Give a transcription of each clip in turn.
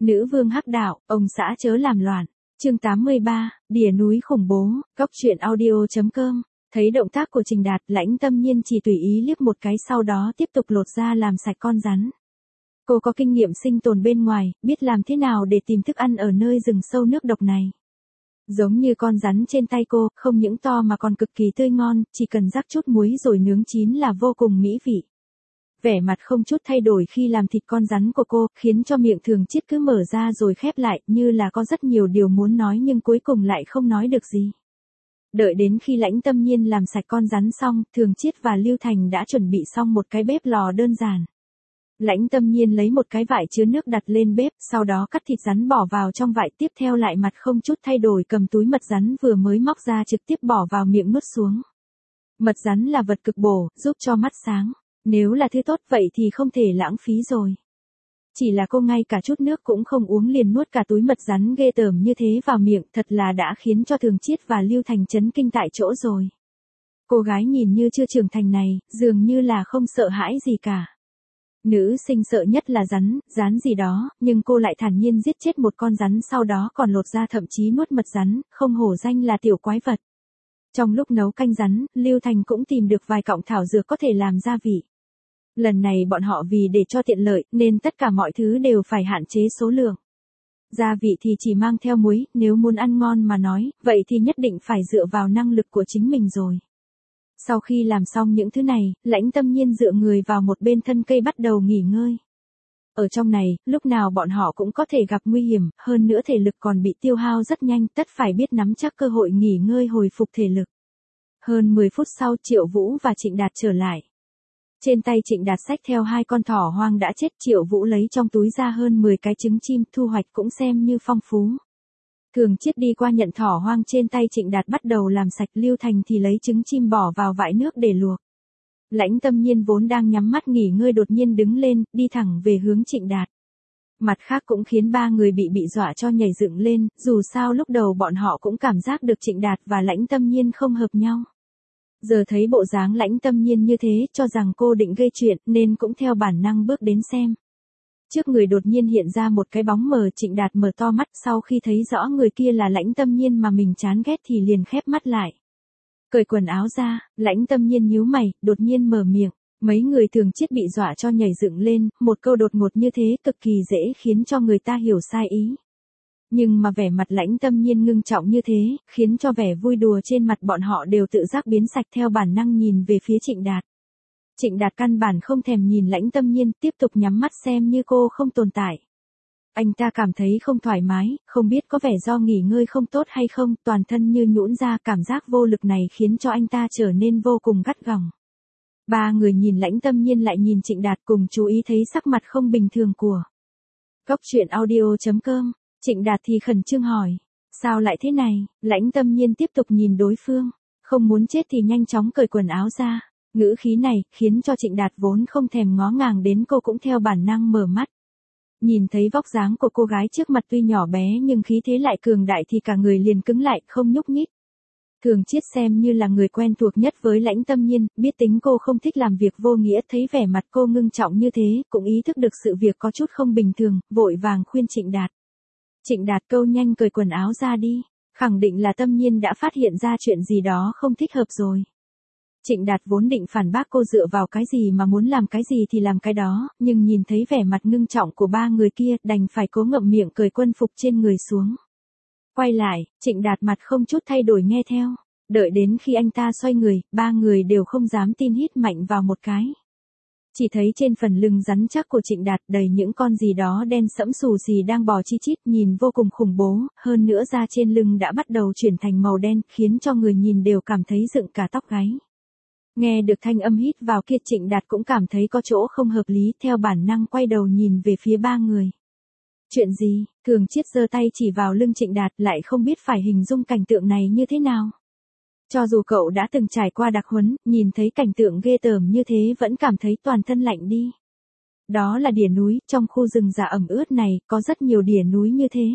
Nữ vương hắc đạo, ông xã chớ làm loạn. Chương 83, Đìa núi khủng bố, Góc truyện audio.com. Thấy động tác của Trình Đạt, Lãnh Tâm Nhiên chỉ tùy ý liếc một cái, sau đó tiếp tục lột ra làm sạch con rắn. Cô có kinh nghiệm sinh tồn bên ngoài, biết làm thế nào để tìm thức ăn ở nơi rừng sâu nước độc này. Giống như con rắn trên tay cô, không những to mà còn cực kỳ tươi ngon, chỉ cần rắc chút muối rồi nướng chín là vô cùng mỹ vị. Vẻ mặt không chút thay đổi khi làm thịt con rắn của cô, khiến cho miệng Thường Chiết cứ mở ra rồi khép lại, như là có rất nhiều điều muốn nói nhưng cuối cùng lại không nói được gì. Đợi đến khi Lãnh Tâm Nhiên làm sạch con rắn xong, Thường Chiết và Lưu Thành đã chuẩn bị xong một cái bếp lò đơn giản. Lãnh Tâm Nhiên lấy một cái vải chứa nước đặt lên bếp, sau đó cắt thịt rắn bỏ vào trong vải, tiếp theo lại mặt không chút thay đổi cầm túi mật rắn vừa mới móc ra trực tiếp bỏ vào miệng nuốt xuống. Mật rắn là vật cực bổ, giúp cho mắt sáng. Nếu là thứ tốt vậy thì không thể lãng phí rồi. Chỉ là cô ngay cả chút nước cũng không uống liền nuốt cả túi mật rắn ghê tởm như thế vào miệng, thật là đã khiến cho Thường Chiết và Lưu Thành chấn kinh tại chỗ rồi. Cô gái nhìn như chưa trưởng thành này, dường như là không sợ hãi gì cả. Nữ sinh sợ nhất là rắn gì đó, nhưng cô lại thản nhiên giết chết một con rắn, sau đó còn lột ra thậm chí nuốt mật rắn, không hổ danh là tiểu quái vật. Trong lúc nấu canh rắn, Lưu Thành cũng tìm được vài cọng thảo dược có thể làm gia vị. Lần này bọn họ vì để cho tiện lợi, nên tất cả mọi thứ đều phải hạn chế số lượng. Gia vị thì chỉ mang theo muối, nếu muốn ăn ngon mà nói, vậy thì nhất định phải dựa vào năng lực của chính mình rồi. Sau khi làm xong những thứ này, Lãnh Tâm Nhiên dựa người vào một bên thân cây bắt đầu nghỉ ngơi. Ở trong này, lúc nào bọn họ cũng có thể gặp nguy hiểm, hơn nữa thể lực còn bị tiêu hao rất nhanh, tất phải biết nắm chắc cơ hội nghỉ ngơi hồi phục thể lực. Hơn 10 phút sau, Triệu Vũ và Trịnh Đạt trở lại. Trên tay Trịnh Đạt xách theo 2 con thỏ hoang đã chết, Triệu Vũ lấy trong túi ra hơn 10 cái trứng chim, thu hoạch cũng xem như phong phú. Thường Chiết đi qua nhận thỏ hoang trên tay Trịnh Đạt bắt đầu làm sạch, Lưu Thành thì lấy trứng chim bỏ vào vại nước để luộc. Lãnh Tâm Nhiên vốn đang nhắm mắt nghỉ ngơi đột nhiên đứng lên, đi thẳng về hướng Trịnh Đạt. Mặt khác cũng khiến ba người bị dọa cho nhảy dựng lên, dù sao lúc đầu bọn họ cũng cảm giác được Trịnh Đạt và Lãnh Tâm Nhiên không hợp nhau. Giờ thấy bộ dáng Lãnh Tâm Nhiên như thế, cho rằng cô định gây chuyện, nên cũng theo bản năng bước đến xem. Trước người đột nhiên hiện ra một cái bóng mờ, Trịnh Đạt mở to mắt, sau khi thấy rõ người kia là Lãnh Tâm Nhiên mà mình chán ghét thì liền khép mắt lại. Cởi quần áo ra, Lãnh Tâm Nhiên nhíu mày, đột nhiên mở miệng. Mấy người Thường Chiết bị dọa cho nhảy dựng lên, một câu đột ngột như thế cực kỳ dễ khiến cho người ta hiểu sai ý. Nhưng mà vẻ mặt Lãnh Tâm Nhiên ngưng trọng như thế, khiến cho vẻ vui đùa trên mặt bọn họ đều tự giác biến sạch, theo bản năng nhìn về phía Trịnh Đạt. Trịnh Đạt căn bản không thèm nhìn Lãnh Tâm Nhiên, tiếp tục nhắm mắt xem như cô không tồn tại. Anh ta cảm thấy không thoải mái, không biết có vẻ do nghỉ ngơi không tốt hay không, toàn thân như nhũn ra, cảm giác vô lực này khiến cho anh ta trở nên vô cùng gắt gỏng. Ba người nhìn Lãnh Tâm Nhiên lại nhìn Trịnh Đạt, cùng chú ý thấy sắc mặt không bình thường của Góc truyện audio.com. Trịnh Đạt thì khẩn trương hỏi, sao lại thế này? Lãnh Tâm Nhiên tiếp tục nhìn đối phương, không muốn chết thì nhanh chóng cởi quần áo ra. Ngữ khí này, khiến cho Trịnh Đạt vốn không thèm ngó ngàng đến cô cũng theo bản năng mở mắt. Nhìn thấy vóc dáng của cô gái trước mặt tuy nhỏ bé nhưng khí thế lại cường đại thì cả người liền cứng lại, không nhúc nhích. Thường Chiết xem như là người quen thuộc nhất với Lãnh Tâm Nhiên, biết tính cô không thích làm việc vô nghĩa, thấy vẻ mặt cô ngưng trọng như thế, cũng ý thức được sự việc có chút không bình thường, vội vàng khuyên Trịnh Đạt. Trịnh Đạt câu nhanh cởi quần áo ra đi, khẳng định là Tâm Nhiên đã phát hiện ra chuyện gì đó không thích hợp rồi. Trịnh Đạt vốn định phản bác cô dựa vào cái gì mà muốn làm cái gì thì làm cái đó, nhưng nhìn thấy vẻ mặt ngưng trọng của ba người kia, đành phải cố ngậm miệng cởi quân phục trên người xuống. Quay lại, Trịnh Đạt mặt không chút thay đổi nghe theo. Đợi đến khi anh ta xoay người, ba người đều không dám tin, hít mạnh vào một cái. Chỉ thấy trên phần lưng rắn chắc của Trịnh Đạt đầy những con gì đó đen sẫm xù xì đang bò chi chít, nhìn vô cùng khủng bố, hơn nữa da trên lưng đã bắt đầu chuyển thành màu đen, khiến cho người nhìn đều cảm thấy dựng cả tóc gáy. Nghe được thanh âm hít vào kia, Trịnh Đạt cũng cảm thấy có chỗ không hợp lý, theo bản năng quay đầu nhìn về phía ba người. Chuyện gì? Thường Chiết giơ tay chỉ vào lưng Trịnh Đạt, lại không biết phải hình dung cảnh tượng này như thế nào. Cho dù cậu đã từng trải qua đặc huấn, nhìn thấy cảnh tượng ghê tởm như thế vẫn cảm thấy toàn thân lạnh đi. Đó là đỉa núi, trong khu rừng già ẩm ướt này, có rất nhiều đỉa núi như thế.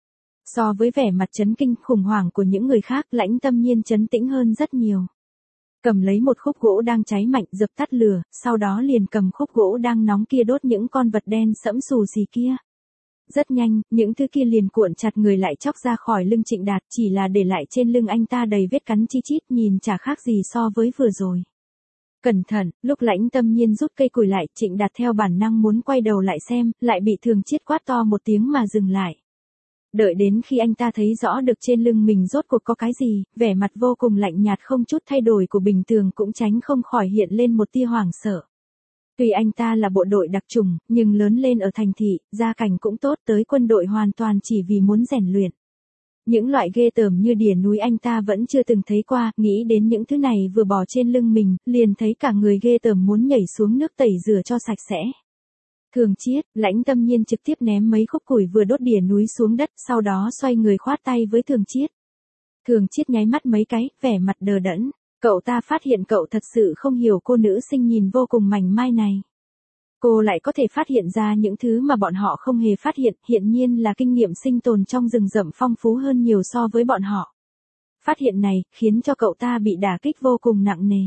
So với vẻ mặt chấn kinh khủng hoảng của những người khác, Lãnh Tâm Nhiên trấn tĩnh hơn rất nhiều. Cầm lấy một khúc gỗ đang cháy mạnh, dập tắt lửa, sau đó liền cầm khúc gỗ đang nóng kia đốt những con vật đen sẫm xù xì kia. Rất nhanh, những thứ kia liền cuộn chặt người lại chóc ra khỏi lưng Trịnh Đạt, chỉ là để lại trên lưng anh ta đầy vết cắn chi chít, nhìn chả khác gì so với vừa rồi. Cẩn thận, lúc Lãnh Tâm Nhiên rút cây củi lại, Trịnh Đạt theo bản năng muốn quay đầu lại xem, lại bị Thường Chiết quát to một tiếng mà dừng lại. Đợi đến khi anh ta thấy rõ được trên lưng mình rốt cuộc có cái gì, vẻ mặt vô cùng lạnh nhạt không chút thay đổi của bình thường cũng tránh không khỏi hiện lên một tia hoảng sợ. Tuy anh ta là bộ đội đặc chủng, nhưng lớn lên ở thành thị, gia cảnh cũng tốt, tới quân đội hoàn toàn chỉ vì muốn rèn luyện. Những loại ghê tởm như đỉa núi anh ta vẫn chưa từng thấy qua, nghĩ đến những thứ này vừa bỏ trên lưng mình, liền thấy cả người ghê tởm muốn nhảy xuống nước tẩy rửa cho sạch sẽ. Thường Chiết, Lãnh Tâm Nhiên trực tiếp ném mấy khúc củi vừa đốt đỉa núi xuống đất, sau đó xoay người khoát tay với Thường Chiết. Thường Chiết nháy mắt mấy cái, vẻ mặt đờ đẫn. Cậu ta phát hiện cậu thật sự không hiểu cô nữ sinh nhìn vô cùng mảnh mai này. Cô lại có thể phát hiện ra những thứ mà bọn họ không hề phát hiện, hiện nhiên là kinh nghiệm sinh tồn trong rừng rậm phong phú hơn nhiều so với bọn họ. Phát hiện này, khiến cho cậu ta bị đả kích vô cùng nặng nề.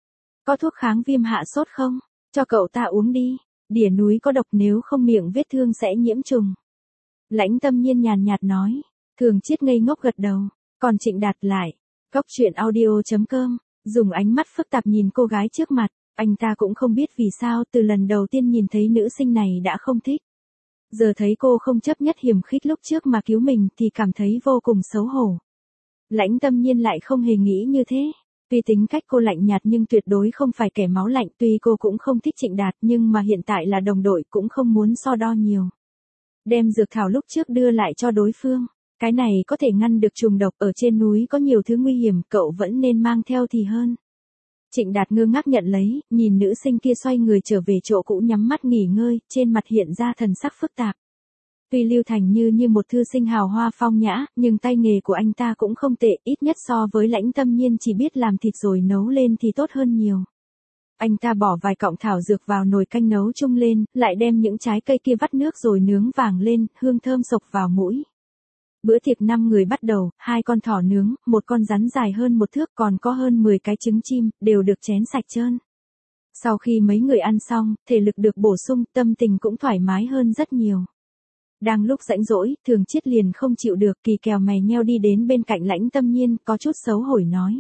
Có thuốc kháng viêm hạ sốt không? Cho cậu ta uống đi. Đỉa núi có độc, nếu không miệng vết thương sẽ nhiễm trùng. Lãnh Tâm Nhiên nhàn nhạt nói. Thường Chiết ngây ngốc gật đầu. Còn Trịnh Đạt lại. Góc truyện audio.com, dùng ánh mắt phức tạp nhìn cô gái trước mặt, anh ta cũng không biết vì sao từ lần đầu tiên nhìn thấy nữ sinh này đã không thích. Giờ thấy cô không chấp nhất hiểm khích lúc trước mà cứu mình thì cảm thấy vô cùng xấu hổ. Lãnh Tâm Nhiên lại không hề nghĩ như thế. Tuy tính cách cô lạnh nhạt nhưng tuyệt đối không phải kẻ máu lạnh, tuy cô cũng không thích Trịnh Đạt nhưng mà hiện tại là đồng đội cũng không muốn so đo nhiều. Đem dược thảo lúc trước đưa lại cho đối phương. Cái này có thể ngăn được trùng độc, ở trên núi có nhiều thứ nguy hiểm, cậu vẫn nên mang theo thì hơn. Trịnh Đạt ngơ ngác nhận lấy, nhìn nữ sinh kia xoay người trở về chỗ cũ nhắm mắt nghỉ ngơi, trên mặt hiện ra thần sắc phức tạp. Tuy Lưu Thành như một thư sinh hào hoa phong nhã, nhưng tay nghề của anh ta cũng không tệ, ít nhất so với Lãnh Tâm Nhiên chỉ biết làm thịt rồi nấu lên thì tốt hơn nhiều. Anh ta bỏ vài cọng thảo dược vào nồi canh nấu chung lên, lại đem những trái cây kia vắt nước rồi nướng vàng lên, hương thơm sộc vào mũi. Bữa tiệc 5 người bắt đầu, 2 con thỏ nướng, một con rắn dài hơn 1 thước, còn có hơn 10 cái trứng chim, đều được chén sạch trơn. Sau khi mấy người ăn xong, thể lực được bổ sung, tâm tình cũng thoải mái hơn rất nhiều. Đang lúc rãnh rỗi, Thường Chiết liền không chịu được, kỳ kèo mày nheo đi đến bên cạnh Lãnh Tâm Nhiên, có chút xấu hổ nói.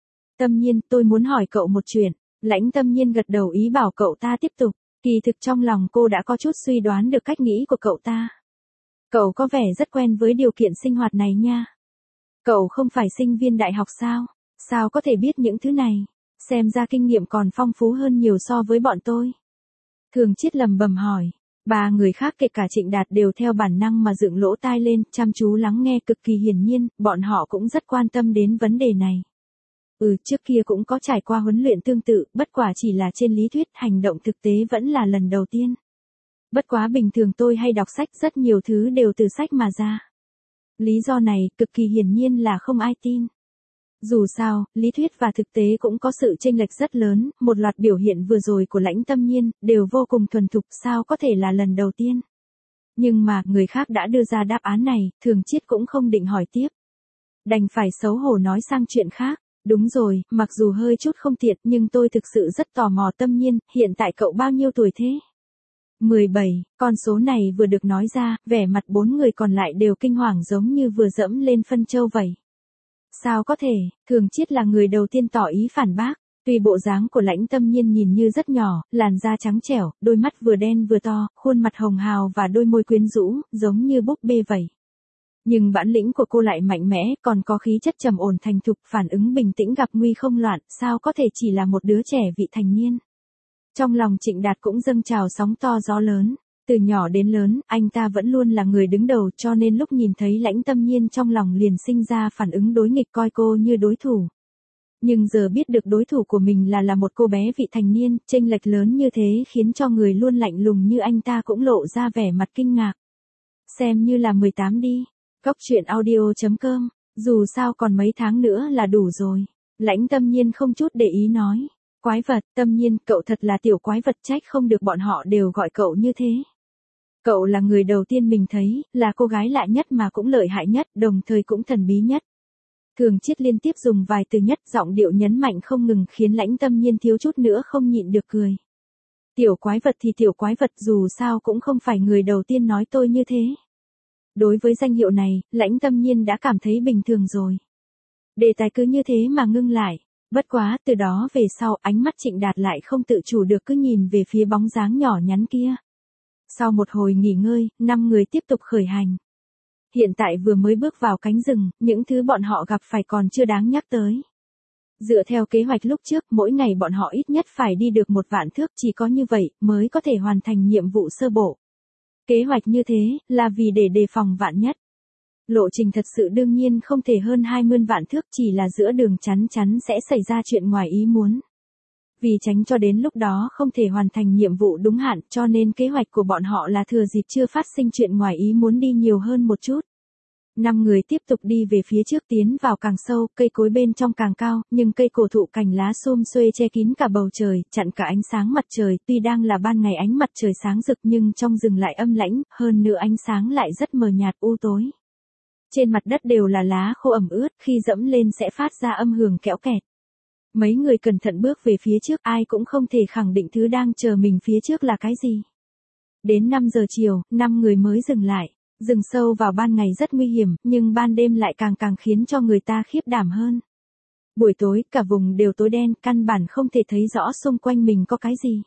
Tâm Nhiên, tôi muốn hỏi cậu một chuyện. Lãnh Tâm Nhiên gật đầu ý bảo cậu ta tiếp tục, kỳ thực trong lòng cô đã có chút suy đoán được cách nghĩ của cậu ta. Cậu có vẻ rất quen với điều kiện sinh hoạt này nha. Cậu không phải sinh viên đại học sao? Sao có thể biết những thứ này? Xem ra kinh nghiệm còn phong phú hơn nhiều so với bọn tôi. Thường Chiết lẩm bẩm hỏi. 3 người khác kể cả Trịnh Đạt đều theo bản năng mà dựng lỗ tai lên, chăm chú lắng nghe, cực kỳ hiển nhiên, bọn họ cũng rất quan tâm đến vấn đề này. Trước kia cũng có trải qua huấn luyện tương tự, bất quả chỉ là trên lý thuyết, hành động thực tế vẫn là lần đầu tiên. Bất quá bình thường tôi hay đọc sách, rất nhiều thứ đều từ sách mà ra. Lý do này, cực kỳ hiển nhiên là không ai tin. Dù sao, lý thuyết và thực tế cũng có sự chênh lệch rất lớn, một loạt biểu hiện vừa rồi của Lãnh Tâm Nhiên, đều vô cùng thuần thục, sao có thể là lần đầu tiên. Nhưng mà, người khác đã đưa ra đáp án này, Thường Chiết cũng không định hỏi tiếp. Đành phải xấu hổ nói sang chuyện khác. Đúng rồi, mặc dù hơi chút không tiện, nhưng tôi thực sự rất tò mò. Tâm Nhiên, hiện tại cậu bao nhiêu tuổi thế? 17, con số này vừa được nói ra, vẻ mặt 4 người còn lại đều kinh hoàng giống như vừa dẫm lên phân châu vậy. Sao có thể, Thường Chiết là người đầu tiên tỏ ý phản bác. Tuy bộ dáng của Lãnh Tâm Nhiên nhìn như rất nhỏ, làn da trắng trẻo, đôi mắt vừa đen vừa to, khuôn mặt hồng hào và đôi môi quyến rũ, giống như búp bê vậy. Nhưng bản lĩnh của cô lại mạnh mẽ, còn có khí chất trầm ổn thành thục, phản ứng bình tĩnh gặp nguy không loạn, sao có thể chỉ là một đứa trẻ vị thành niên. Trong lòng Trịnh Đạt cũng dâng trào sóng to gió lớn. Từ nhỏ đến lớn, anh ta vẫn luôn là người đứng đầu, cho nên lúc nhìn thấy Lãnh Tâm Nhiên trong lòng liền sinh ra phản ứng đối nghịch, coi cô như đối thủ. Nhưng giờ biết được đối thủ của mình là một cô bé vị thành niên, chênh lệch lớn như thế khiến cho người luôn lạnh lùng như anh ta cũng lộ ra vẻ mặt kinh ngạc. Xem như là 18 đi. Góc truyện audio.com, dù sao còn mấy tháng nữa là đủ rồi. Lãnh Tâm Nhiên không chút để ý nói. Quái vật, Tâm Nhiên, cậu thật là tiểu quái vật, trách không được bọn họ đều gọi cậu như thế. Cậu là người đầu tiên mình thấy, là cô gái lạ nhất mà cũng lợi hại nhất, đồng thời cũng thần bí nhất. Thường Chiết liên tiếp dùng vài từ nhất, giọng điệu nhấn mạnh không ngừng, khiến Lãnh Tâm Nhiên thiếu chút nữa không nhịn được cười. Tiểu quái vật thì tiểu quái vật, dù sao cũng không phải người đầu tiên nói tôi như thế. Đối với danh hiệu này, Lãnh Tâm Nhiên đã cảm thấy bình thường rồi. Đề tài cứ như thế mà ngưng lại. Bất quá, từ đó về sau, ánh mắt Trịnh Đạt lại không tự chủ được cứ nhìn về phía bóng dáng nhỏ nhắn kia. Sau một hồi nghỉ ngơi, 5 người tiếp tục khởi hành. Hiện tại vừa mới bước vào cánh rừng, những thứ bọn họ gặp phải còn chưa đáng nhắc tới. Dựa theo kế hoạch lúc trước, mỗi ngày bọn họ ít nhất phải đi được 1 vạn thước, chỉ có như vậy mới có thể hoàn thành nhiệm vụ sơ bộ. Kế hoạch như thế, là vì để đề phòng vạn nhất. Lộ trình thật sự đương nhiên không thể hơn 20 vạn thước, chỉ là giữa đường chắn sẽ xảy ra chuyện ngoài ý muốn. Vì tránh cho đến lúc đó không thể hoàn thành nhiệm vụ đúng hạn, cho nên kế hoạch của bọn họ là thừa dịp chưa phát sinh chuyện ngoài ý muốn đi nhiều hơn một chút. 5 người tiếp tục đi về phía trước, tiến vào càng sâu, cây cối bên trong càng cao, nhưng cây cổ thụ cành lá xum xuê che kín cả bầu trời, chặn cả ánh sáng mặt trời, tuy đang là ban ngày ánh mặt trời sáng rực nhưng trong rừng lại âm lãnh, hơn nữa ánh sáng lại rất mờ nhạt u tối. Trên mặt đất đều là lá khô ẩm ướt, khi dẫm lên sẽ phát ra âm hưởng kẽo kẹt. Mấy người cẩn thận bước về phía trước, ai cũng không thể khẳng định thứ đang chờ mình phía trước là cái gì. Đến 5 giờ chiều, 5 người mới dừng lại. Rừng sâu vào ban ngày rất nguy hiểm, nhưng ban đêm lại càng khiến cho người ta khiếp đảm hơn. Buổi tối, cả vùng đều tối đen, căn bản không thể thấy rõ xung quanh mình có cái gì.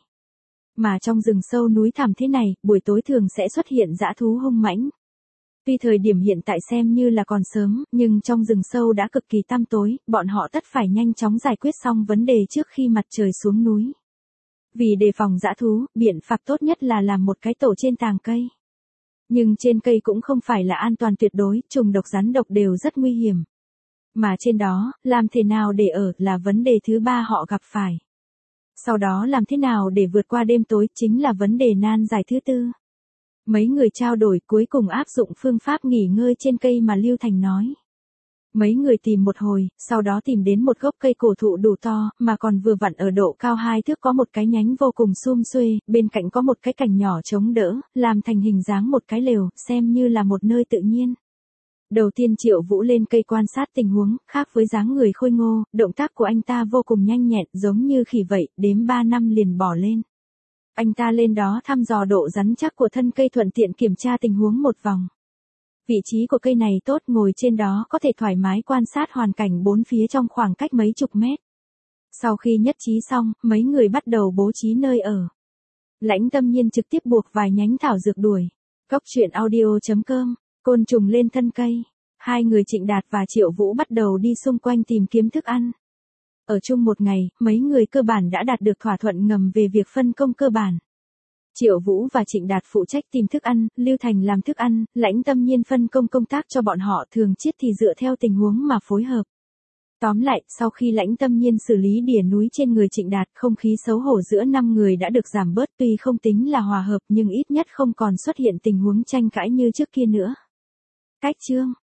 Mà trong rừng sâu núi thẳm thế này, buổi tối thường sẽ xuất hiện dã thú hung mãnh. Tuy thời điểm hiện tại xem như là còn sớm, nhưng trong rừng sâu đã cực kỳ tăm tối, bọn họ tất phải nhanh chóng giải quyết xong vấn đề trước khi mặt trời xuống núi. Vì đề phòng dã thú, biện pháp tốt nhất là làm một cái tổ trên tàng cây. Nhưng trên cây cũng không phải là an toàn tuyệt đối, trùng độc rắn độc đều rất nguy hiểm. Mà trên đó, làm thế nào để ở là vấn đề thứ 3 họ gặp phải. Sau đó làm thế nào để vượt qua đêm tối chính là vấn đề nan giải thứ 4. Mấy người trao đổi cuối cùng áp dụng phương pháp nghỉ ngơi trên cây mà Lưu Thành nói. Mấy người tìm một hồi, sau đó tìm đến một gốc cây cổ thụ đủ to, mà còn vừa vặn ở độ cao 2 thước có một cái nhánh vô cùng sum xuê, bên cạnh có một cái cành nhỏ chống đỡ, làm thành hình dáng một cái lều, xem như là một nơi tự nhiên. Đầu tiên Triệu Vũ lên cây quan sát tình huống, khác với dáng người khôi ngô, động tác của anh ta vô cùng nhanh nhẹn, giống như khỉ vậy, đếm 3 năm liền bỏ lên. Anh ta lên đó thăm dò độ rắn chắc của thân cây, thuận tiện kiểm tra tình huống một vòng. Vị trí của cây này tốt, ngồi trên đó có thể thoải mái quan sát hoàn cảnh bốn phía trong khoảng cách mấy chục mét. Sau khi nhất trí xong, mấy người bắt đầu bố trí nơi ở. Lãnh Tâm Nhiên trực tiếp buộc vài nhánh thảo dược đuổi. Cốc truyện audio.com, côn trùng lên thân cây. Hai người Trịnh Đạt và Triệu Vũ bắt đầu đi xung quanh tìm kiếm thức ăn. Ở chung một ngày, mấy người cơ bản đã đạt được thỏa thuận ngầm về việc phân công cơ bản. Triệu Vũ và Trịnh Đạt phụ trách tìm thức ăn, Lưu Thành làm thức ăn, Lãnh Tâm Nhiên phân công công tác cho bọn họ, thường chiết thì dựa theo tình huống mà phối hợp. Tóm lại, sau khi Lãnh Tâm Nhiên xử lý đỉa núi trên người Trịnh Đạt, không khí xấu hổ giữa 5 người đã được giảm bớt, tuy không tính là hòa hợp nhưng ít nhất không còn xuất hiện tình huống tranh cãi như trước kia nữa. Cách chương